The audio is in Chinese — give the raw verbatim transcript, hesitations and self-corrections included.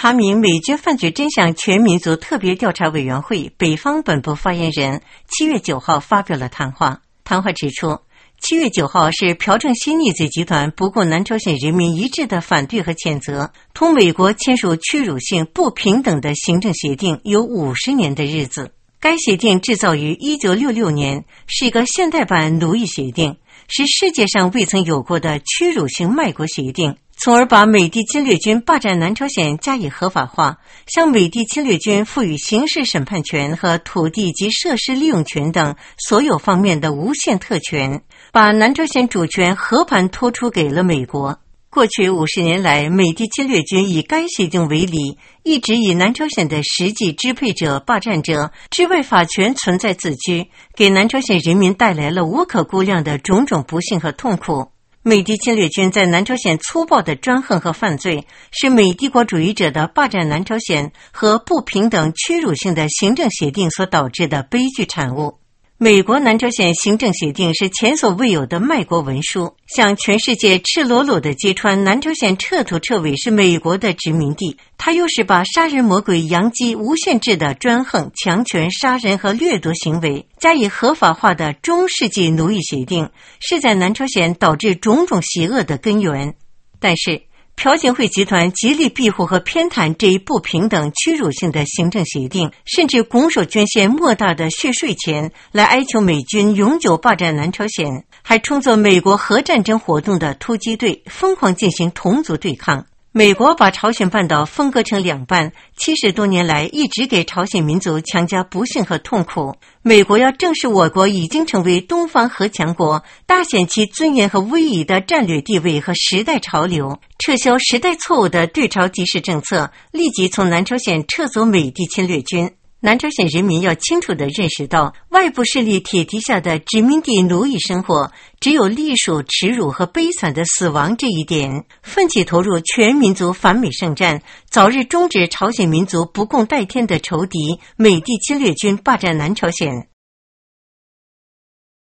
查明美军犯罪真相全民族特别调查委员会北方本部发言人七月九号发表了谈话。谈话指出，七月九号是朴正熙逆贼集团不顾南朝鲜人民一致的反对和谴责，同美国签署屈辱性、不平等的行政协定有五十年的日子。该协定制造于一九六六年，是一个现代版奴役协定，是世界上未曾有过的屈辱性卖国协定，从而把美帝侵略军霸占南朝鲜加以合法化，向美帝侵略军赋予刑事审判权和土地及设施利用权等所有方面的无限特权，把南朝鲜主权和盘托出给了美国。过去五十年来，美帝侵略军以该协定为理，一直以南朝鲜的实际支配者、霸占者之外法权存在自居，给南朝鲜人民带来了无可估量的种种不幸和痛苦。美帝侵略军在南朝鲜粗暴的专横和犯罪，是美帝国主义者的霸占南朝鲜和不平等屈辱性的行政协定所导致的悲剧产物。美国南朝鲜行政协定是前所未有的卖国文书，向全世界赤裸裸地揭穿南朝鲜彻头彻尾是美国的殖民地，它又是把杀人魔鬼杨基无限制的专横、强权、杀人和掠夺行为加以合法化的中世纪奴役协定，是在南朝鲜导致种种邪恶的根源。但是朴槿惠集团极力庇护和偏袒这一不平等屈辱性的行政协定，甚至拱手捐献莫大的血税钱来哀求美军永久霸占南朝鲜，还充作美国核战争活动的突击队，疯狂进行同族对抗。美国把朝鲜半岛分割成两半，七十多年来一直给朝鲜民族强加不幸和痛苦。美国要正视我国已经成为东方核强国，大显其尊严和威仪的战略地位和时代潮流，撤销时代错误的对朝敌视政策，立即从南朝鲜撤走美帝侵略军。南朝鲜人民要清楚地认识到，外部势力铁蹄下的殖民地奴役生活，只有隶属、耻辱和悲惨的死亡这一点，奋起投入全民族反美圣战，早日终止朝鲜民族不共戴天的仇敌美帝侵略军霸占南朝鲜。